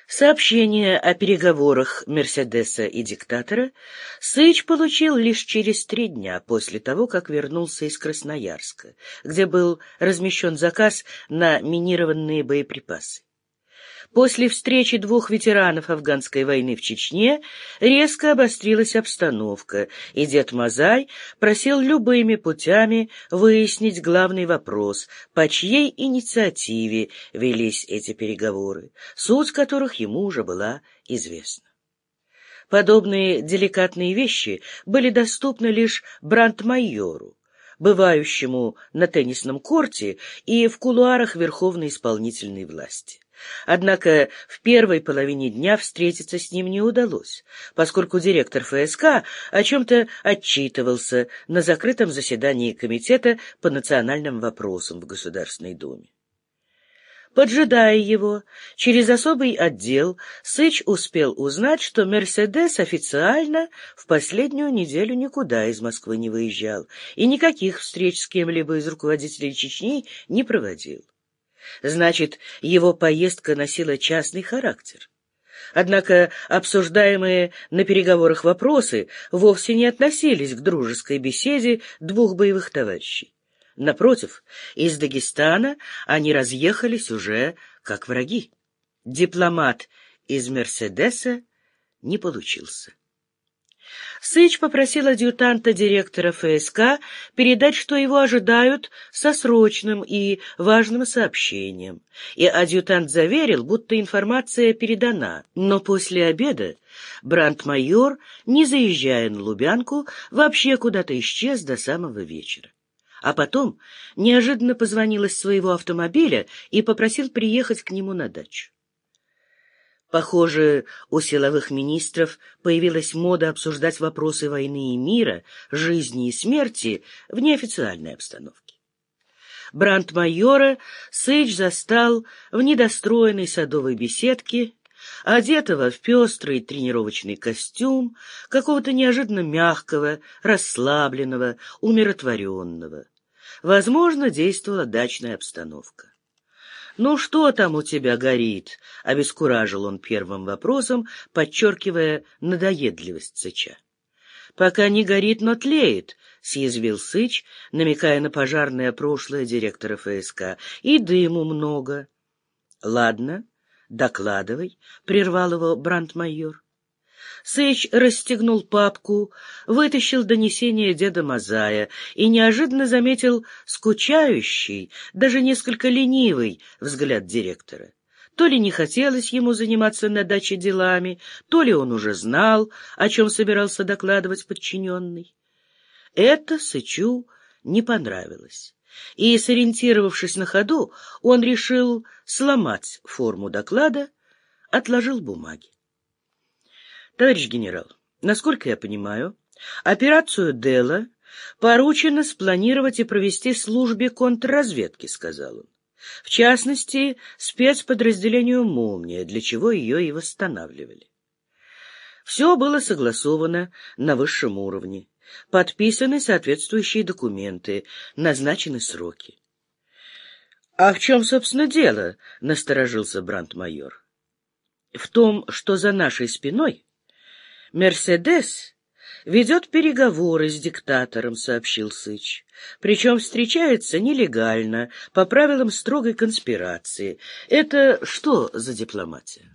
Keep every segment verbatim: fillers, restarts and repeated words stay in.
Сообщение о переговорах Мерседеса и диктатора Сыч получил лишь через три дня после того, как вернулся из Красноярска, где был размещен заказ на минированные боеприпасы. После встречи двух ветеранов афганской войны в Чечне резко обострилась обстановка, и дед Мазай просил любыми путями выяснить главный вопрос, по чьей инициативе велись эти переговоры, суть которых ему уже была известна. Подобные деликатные вещи были доступны лишь брандмайору, бывающему на теннисном корте и в кулуарах верховной исполнительной власти. Однако в первой половине дня встретиться с ним не удалось, поскольку директор ФСК о чем-то отчитывался на закрытом заседании Комитета по национальным вопросам в Государственной Думе. Поджидая его, через особый отдел Сыч успел узнать, что «Мерседес» официально в последнюю неделю никуда из Москвы не выезжал и никаких встреч с кем-либо из руководителей Чечни не проводил. Значит, его поездка носила частный характер. Однако обсуждаемые на переговорах вопросы вовсе не относились к дружеской беседе двух боевых товарищей. Напротив, из Дагестана они разъехались уже как враги. Дипломат из «Мерседеса» не получился. Сыч попросил адъютанта директора ФСК передать, что его ожидают со срочным и важным сообщением, и адъютант заверил, будто информация передана, но после обеда брандмайор, не заезжая на Лубянку, вообще куда-то исчез до самого вечера. А потом неожиданно позвонил из своего автомобиля и попросил приехать к нему на дачу. Похоже, у силовых министров появилась мода обсуждать вопросы войны и мира, жизни и смерти в неофициальной обстановке. Брандмайора Сыч застал в недостроенной садовой беседке, одетого в пестрый тренировочный костюм, какого-то неожиданно мягкого, расслабленного, умиротворенного. Возможно, действовала дачная обстановка. «Ну, что там у тебя горит?» — обескуражил он первым вопросом, подчеркивая надоедливость Сыча. «Пока не горит, но тлеет», — съязвил Сыч, намекая на пожарное прошлое директора ФСК. «И дыму много». «Ладно, докладывай», — прервал его брандмайор. Сыч расстегнул папку, вытащил донесение деда Мазая и неожиданно заметил скучающий, даже несколько ленивый взгляд директора. То ли не хотелось ему заниматься на даче делами, то ли он уже знал, о чем собирался докладывать подчиненный. Это Сычу не понравилось, и, сориентировавшись на ходу, он решил сломать форму доклада, отложил бумаги. Товарищ генерал, насколько я понимаю, операцию Делла поручено спланировать и провести службе контрразведки, сказал он. В частности, спецподразделению «Молния», для чего ее и восстанавливали. Все было согласовано на высшем уровне, подписаны соответствующие документы, назначены сроки. — А в чем, собственно, дело? — насторожился брандмайор. — В том, что за нашей спиной «Мерседес» ведет переговоры с диктатором, — сообщил Сыч. Причем встречается нелегально, по правилам строгой конспирации. Это что за дипломатия?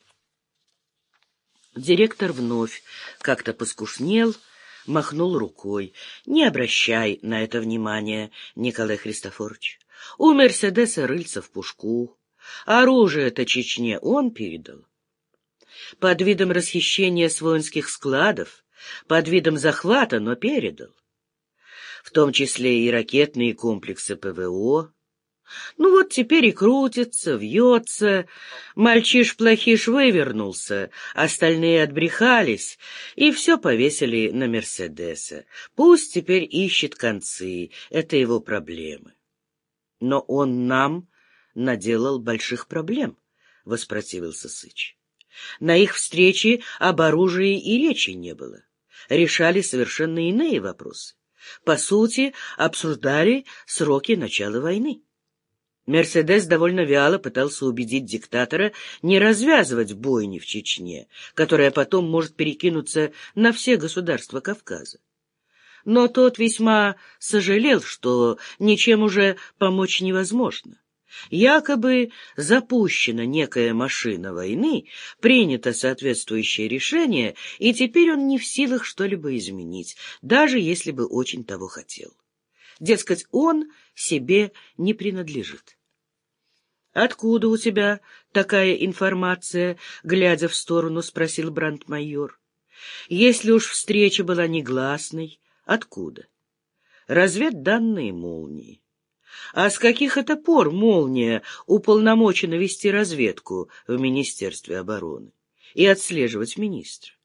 Директор вновь как-то поскушнел, махнул рукой. Не обращай на это внимания, Николай Христофорович. У «Мерседеса» рыльца в пушку. Оружие-то Чечне он передал. Под видом расхищения с воинских складов, под видом захвата, но передал. В том числе и ракетные комплексы ПВО. Ну вот теперь и крутится, вьется. Мальчиш-плохиш вывернулся, остальные отбрехались, и все повесили на «Мерседеса». Пусть теперь ищет концы, это его проблемы. Но он нам наделал больших проблем, — воспротивился Сыч. На их встрече об оружии и речи не было. Решали совершенно иные вопросы. По сути, обсуждали сроки начала войны. Мерседес довольно вяло пытался убедить диктатора не развязывать бойни в Чечне, которая потом может перекинуться на все государства Кавказа. Но тот весьма сожалел, что ничем уже помочь невозможно. Якобы запущена некая машина войны, принято соответствующее решение, и теперь он не в силах что-либо изменить, даже если бы очень того хотел. Дескать, он себе не принадлежит. «Откуда у тебя такая информация?» — глядя в сторону, спросил брандмайор. «Если уж встреча была негласной, откуда?» «Разведданные молнии». «А с каких это пор молния уполномочена вести разведку в Министерстве обороны и отслеживать министра?»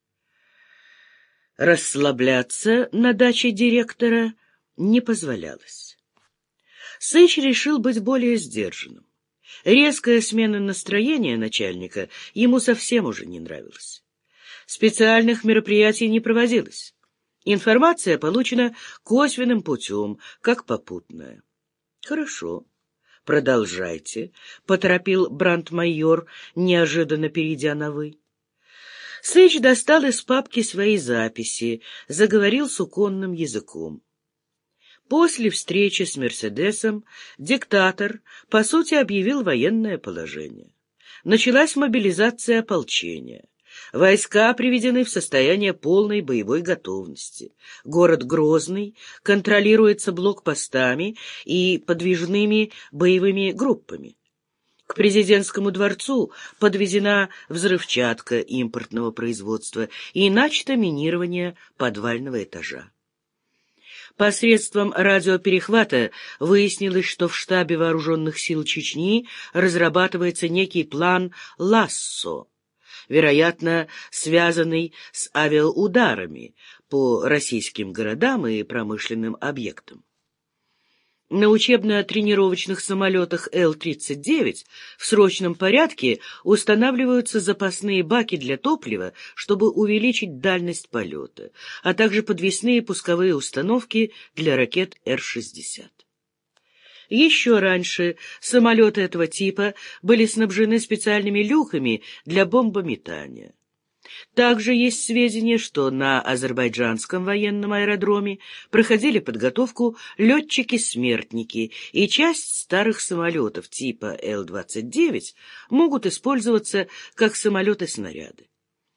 Расслабляться на даче директора не позволялось. Сыч решил быть более сдержанным. Резкая смена настроения начальника ему совсем уже не нравилась. Специальных мероприятий не проводилось. Информация получена косвенным путем, как попутная. «Хорошо, продолжайте», — поторопил брандмайор, неожиданно перейдя на «вы». Сыч достал из папки свои записи, заговорил суконным языком. После встречи с Мерседесом диктатор, по сути, объявил военное положение. Началась мобилизация ополчения. Войска приведены в состояние полной боевой готовности. Город Грозный контролируется блокпостами и подвижными боевыми группами. К президентскому дворцу подвезена взрывчатка импортного производства и начато минирование подвального этажа. Посредством радиоперехвата выяснилось, что в штабе вооруженных сил Чечни разрабатывается некий план «Лассо», вероятно, связанный с авиаударами по российским городам и промышленным объектам. На учебно-тренировочных самолетах Эл тридцать девять в срочном порядке устанавливаются запасные баки для топлива, чтобы увеличить дальность полета, а также подвесные пусковые установки для ракет Эр шестьдесят. Еще раньше самолеты этого типа были снабжены специальными люками для бомбометания. Также есть сведения, что на азербайджанском военном аэродроме проходили подготовку летчики-смертники, и часть старых самолетов типа Эл двадцать девять могут использоваться как самолеты-снаряды.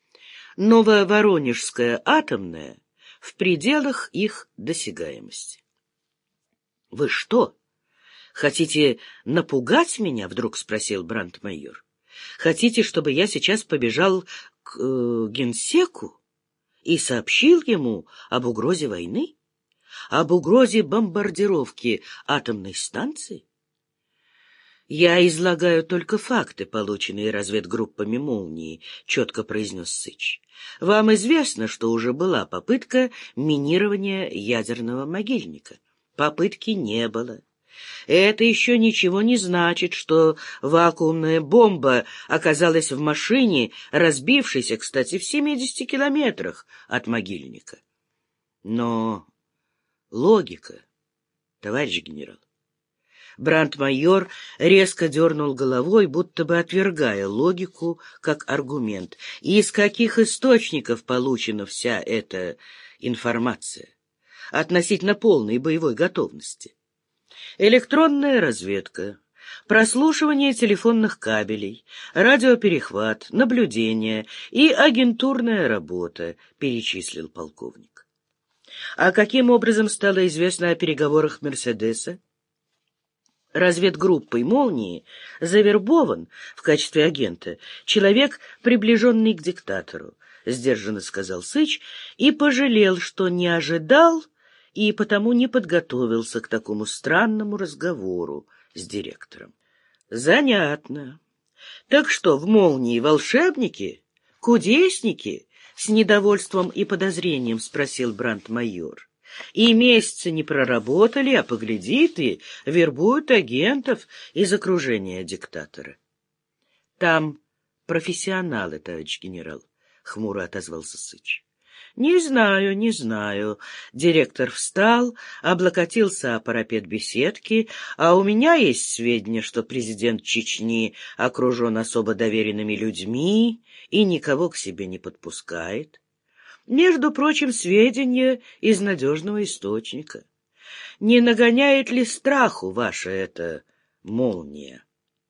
Нововоронежская атомная в пределах их досягаемости. — Вы что, хотите напугать меня? — вдруг спросил брандмайор. — Хотите, чтобы я сейчас побежал к э, генсеку и сообщил ему об угрозе войны, об угрозе бомбардировки атомной станции? Я излагаю только факты, полученные разведгруппами «Молнии», — четко произнес Сыч. Вам известно, что уже была попытка минирования ядерного могильника. Попытки не было. Это еще ничего не значит, что вакуумная бомба оказалась в машине, разбившейся, кстати, в семидесяти километрах от могильника. Но логика, товарищ генерал. Брандмайор резко дернул головой, будто бы отвергая логику как аргумент. И из каких источников получена вся эта информация относительно полной боевой готовности? Электронная разведка, прослушивание телефонных кабелей, радиоперехват, наблюдение и агентурная работа, перечислил полковник. А каким образом стало известно о переговорах Мерседеса? Разведгруппой «Молнии» завербован в качестве агента человек, приближенный к диктатору, — сдержанно сказал Сыч и пожалел, что не ожидал и потому не подготовился к такому странному разговору с директором. — Занятно. Так что, в «Молнии» волшебники? Кудесники? — с недовольством и подозрением спросил брандмайор. И месяца не проработали, а погляди ты, вербуют агентов из окружения диктатора. — Там профессионалы, товарищ генерал, — хмуро отозвался Сыч. Не знаю, не знаю. Директор встал, облокотился о парапет беседки, а у меня есть сведения, что президент Чечни окружен особо доверенными людьми и никого к себе не подпускает. Между прочим, сведения из надежного источника. Не нагоняет ли страху ваша эта молния?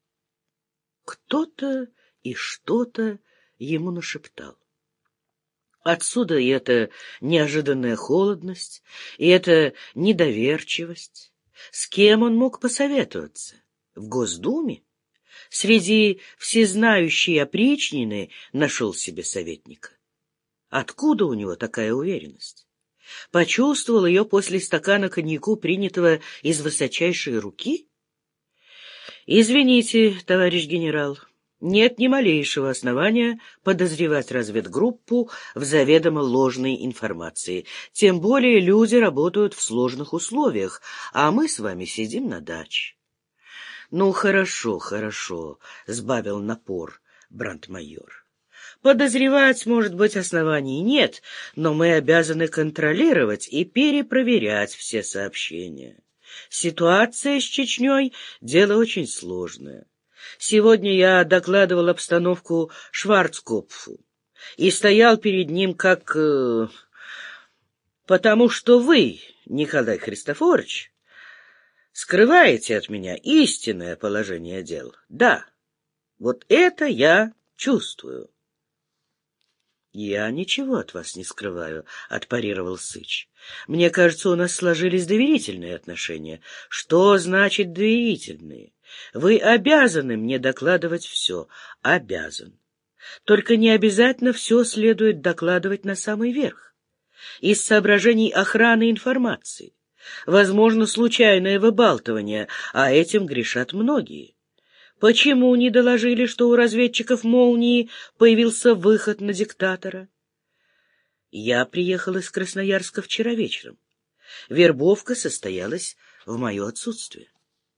Кто-то и что-то ему нашептал. Отсюда и эта неожиданная холодность, и эта недоверчивость. С кем он мог посоветоваться? В Госдуме? Среди всезнающей опричнины нашел себе советника. Откуда у него такая уверенность? Почувствовал ее после стакана коньяку, принятого из высочайшей руки? Извините, товарищ генерал, нет ни малейшего основания подозревать разведгруппу в заведомо ложной информации. Тем более люди работают в сложных условиях, а мы с вами сидим на даче. — Ну, хорошо, хорошо, — сбавил напор брандмайор. — Подозревать, может быть, оснований нет, но мы обязаны контролировать и перепроверять все сообщения. Ситуация с Чечней — дело очень сложное. Сегодня я докладывал обстановку Шварцкопфу и стоял перед ним как... Э, потому что вы, Николай Христофорович, скрываете от меня истинное положение дел. Да, вот это я чувствую. — Я ничего от вас не скрываю, — отпарировал Сыч. — Мне кажется, у нас сложились доверительные отношения. Что значит доверительные? Вы обязаны мне докладывать все. Обязан. Только не обязательно все следует докладывать на самый верх. Из соображений охраны информации. Возможно, случайное выбалтывание, а этим грешат многие. Почему не доложили, что у разведчиков «Молнии» появился выход на диктатора? Я приехал из Красноярска вчера вечером. Вербовка состоялась в мое отсутствие.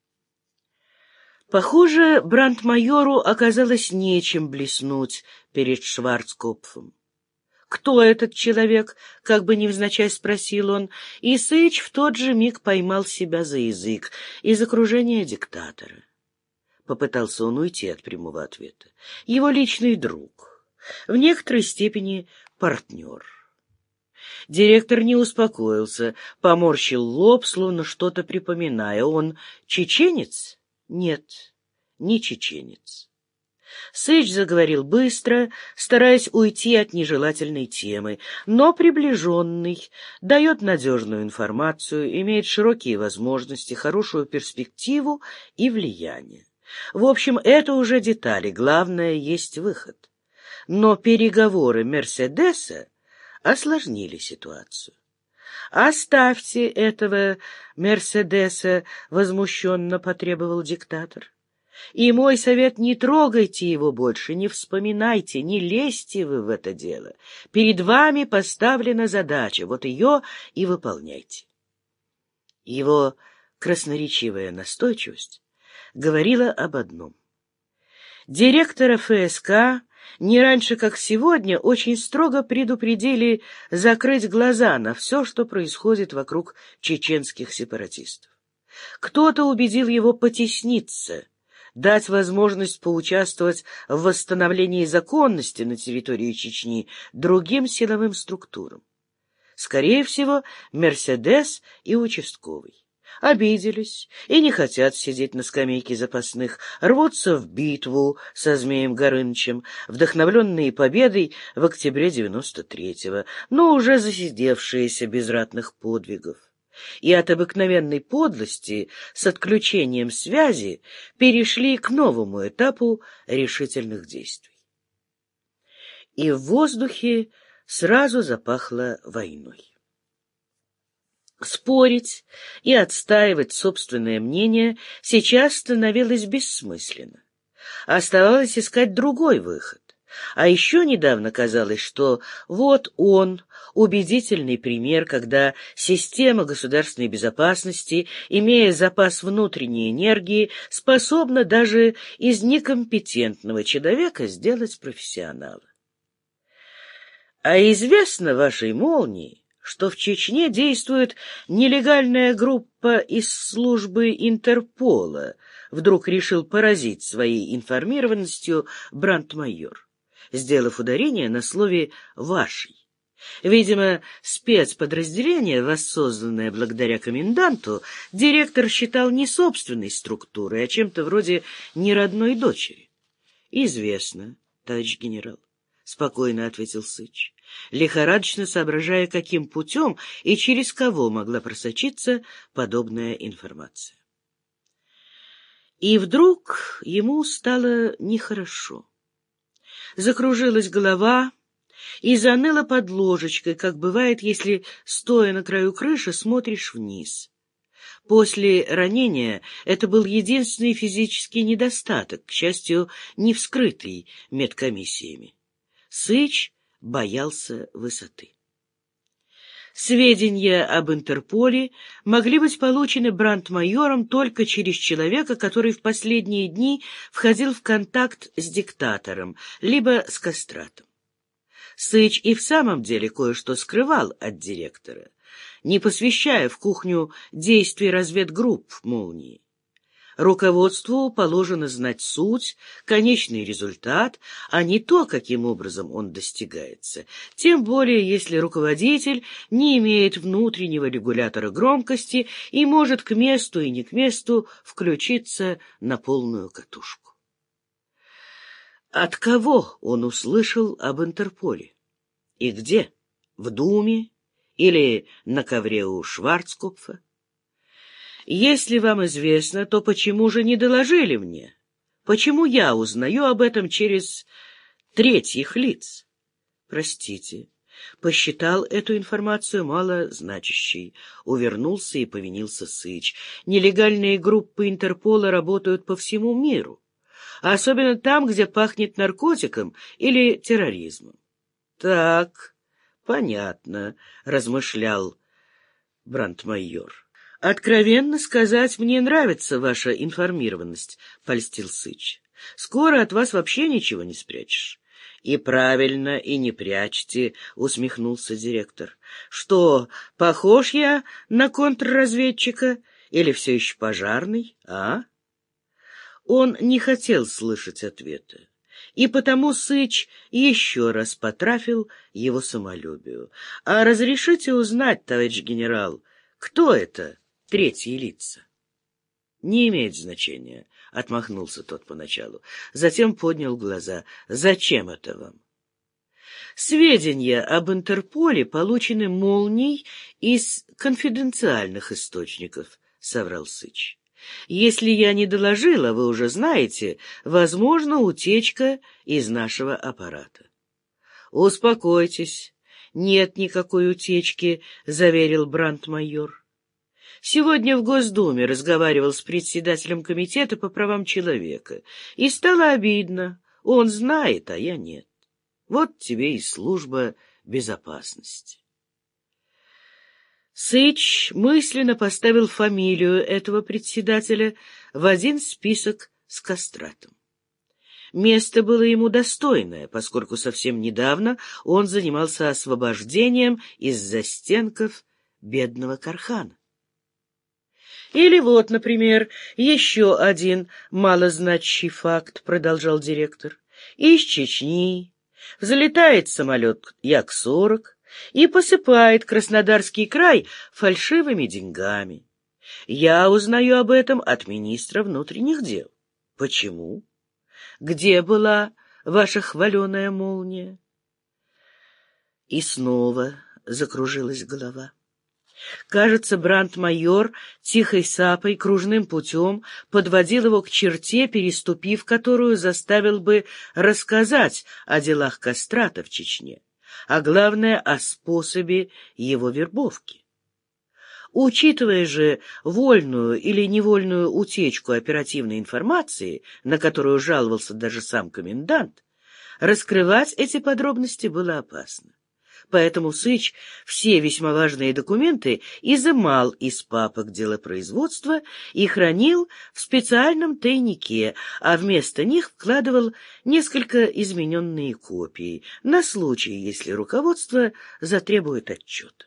Похоже, брандмайору оказалось нечем блеснуть перед Шварцкопфом. «Кто этот человек?» — как бы невзначай спросил он, и Сыч в тот же миг поймал себя за язык из окружения диктатора. Попытался он уйти от прямого ответа. Его личный друг, в некоторой степени партнер. Директор не успокоился, поморщил лоб, словно что-то припоминая. Он чеченец? Нет, не чеченец. Сыч заговорил быстро, стараясь уйти от нежелательной темы, но приближенный, дает надежную информацию, имеет широкие возможности, хорошую перспективу и влияние. В общем, это уже детали, главное, есть выход. Но переговоры Мерседеса осложнили ситуацию. «Оставьте этого Мерседеса», — возмущенно потребовал диктатор. «И мой совет — не трогайте его больше, не вспоминайте, не лезьте вы в это дело. Перед вами поставлена задача, вот ее и выполняйте». Его красноречивая настойчивость говорила об одном. Директора ФСК не раньше, как сегодня, очень строго предупредили закрыть глаза на все, что происходит вокруг чеченских сепаратистов. Кто-то убедил его потесниться, дать возможность поучаствовать в восстановлении законности на территории Чечни другим силовым структурам. Скорее всего, Мерседес и участковый. Обиделись и не хотят сидеть на скамейке запасных, рвутся в битву со Змеем Горынычем, вдохновленные победой в октябре девяносто третьего, но уже засидевшиеся без ратных подвигов. И от обыкновенной подлости с отключением связи перешли к новому этапу решительных действий. И в воздухе сразу запахло войной. Спорить и отстаивать собственное мнение сейчас становилось бессмысленно. Оставалось искать другой выход. А еще недавно казалось, что вот он, убедительный пример, когда система государственной безопасности, имея запас внутренней энергии, способна даже из некомпетентного человека сделать профессионала. А известно вашей молнии, что в Чечне действует нелегальная группа из службы Интерпола, вдруг решил поразить своей информированностью брандмайор, сделав ударение на слове «вашей». Видимо, спецподразделение, воссозданное благодаря коменданту, директор считал не собственной структурой, а чем-то вроде неродной дочери. — Известно, товарищ генерал, — спокойно ответил Сыч, лихорадочно соображая, каким путем и через кого могла просочиться подобная информация. И вдруг ему стало нехорошо. Закружилась голова и заныла под ложечкой, как бывает, если, стоя на краю крыши, смотришь вниз. После ранения это был единственный физический недостаток, к счастью, не вскрытый медкомиссиями. Сыч боялся высоты. Сведения об Интерполе могли быть получены брандмайором только через человека, который в последние дни входил в контакт с диктатором, либо с кастратом. Сыч и в самом деле кое-что скрывал от директора, не посвящая в кухню действий разведгрупп «Молнии». Руководству положено знать суть, конечный результат, а не то, каким образом он достигается, тем более если руководитель не имеет внутреннего регулятора громкости и может к месту и не к месту включиться на полную катушку. От кого он услышал об Интерполе? И где? В Думе или на ковре у Шварцкопфа? Если вам известно, то почему же не доложили мне? Почему я узнаю об этом через третьих лиц? Простите, посчитал эту информацию малозначащей. Увернулся и повинился Сыч. Нелегальные группы Интерпола работают по всему миру, особенно там, где пахнет наркотиком или терроризмом. Так, понятно, размышлял брандмайор. «Откровенно сказать, мне нравится ваша информированность», — польстил Сыч. «Скоро от вас вообще ничего не спрячешь». «И правильно, и не прячьте», — усмехнулся директор. «Что, похож я на контрразведчика или все еще пожарный, а?» Он не хотел слышать ответа, и потому Сыч еще раз потрафил его самолюбию. «А разрешите узнать, товарищ генерал, кто это?» Третьи лица. — Не имеет значения, — отмахнулся тот поначалу. Затем поднял глаза. — Зачем это вам? — Сведения об Интерполе получены молнией из конфиденциальных источников, — соврал Сыч. — Если я не доложила, вы уже знаете, возможно, утечка из нашего аппарата. — Успокойтесь, нет никакой утечки, — заверил брандмайор. Сегодня в Госдуме разговаривал с председателем комитета по правам человека, и стало обидно. Он знает, а я нет. Вот тебе и служба безопасности. Сыч мысленно поставил фамилию этого председателя в один список с кастратом. Место было ему достойное, поскольку совсем недавно он занимался освобождением из застенков бедного Кархана. Или вот, например, еще один малозначащий факт, продолжал директор. Из Чечни взлетает самолет Як сорок и посыпает Краснодарский край фальшивыми деньгами. Я узнаю об этом от министра внутренних дел. Почему? Где была ваша хваленая молния? И снова закружилась голова. Кажется, брандмайор тихой сапой кружным путем подводил его к черте, переступив которую заставил бы рассказать о делах кастрата в Чечне, а главное, о способе его вербовки. Учитывая же вольную или невольную утечку оперативной информации, на которую жаловался даже сам комендант, раскрывать эти подробности было опасно. Поэтому Сыч все весьма важные документы изымал из папок делопроизводства и хранил в специальном тайнике, а вместо них вкладывал несколько измененные копии на случай, если руководство затребует отчет.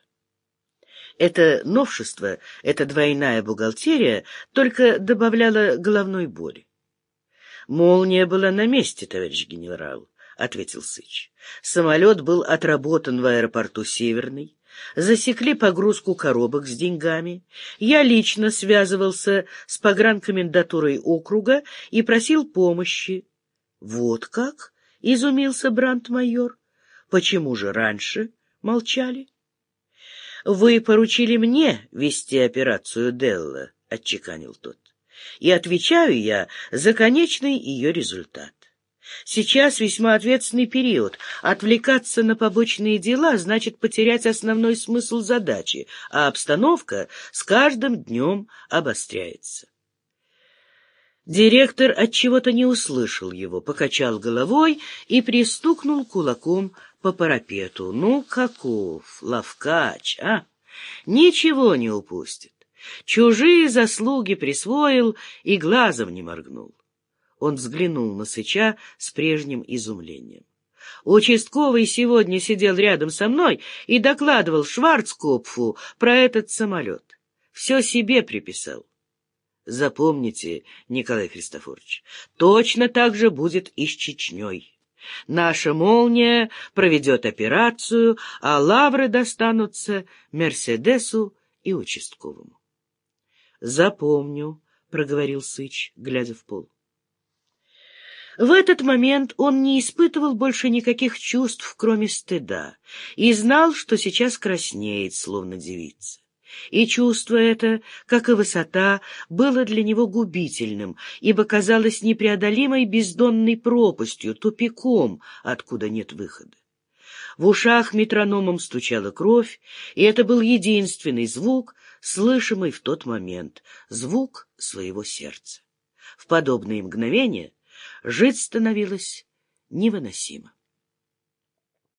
Это новшество, эта двойная бухгалтерия, только добавляло головной боли. «Молния была на месте, товарищ генерал», — ответил Сыч. «Самолет был отработан в аэропорту Северный, засекли погрузку коробок с деньгами. Я лично связывался с погранкомендатурой округа и просил помощи». «Вот как?» — изумился брандмайор. «Почему же раньше молчали?» «Вы поручили мне вести операцию Делла», — отчеканил тот, «и отвечаю я за конечный ее результат. Сейчас весьма ответственный период. Отвлекаться на побочные дела значит потерять основной смысл задачи, а обстановка с каждым днем обостряется». Директор отчего-то не услышал его, покачал головой и пристукнул кулаком по парапету. «Ну, каков ловкач, а? Ничего не упустит. Чужие заслуги присвоил и глазом не моргнул». Он взглянул на Сыча с прежним изумлением. «Участковый сегодня сидел рядом со мной и докладывал Шварцкопфу про этот самолет. Все себе приписал. Запомните, Николай Христофорович, точно так же будет и с Чечней. Наша «Молния» проведет операцию, а лавры достанутся Мерседесу и участковому». «Запомню», — проговорил Сыч, глядя в пол. В этот момент он не испытывал больше никаких чувств, кроме стыда, и знал, что сейчас краснеет, словно девица. И чувство это, как и высота, было для него губительным, ибо казалось непреодолимой бездонной пропастью, тупиком, откуда нет выхода. В ушах метрономом стучала кровь, и это был единственный звук, слышимый в тот момент, звук своего сердца. В подобные мгновения жить становилось невыносимо.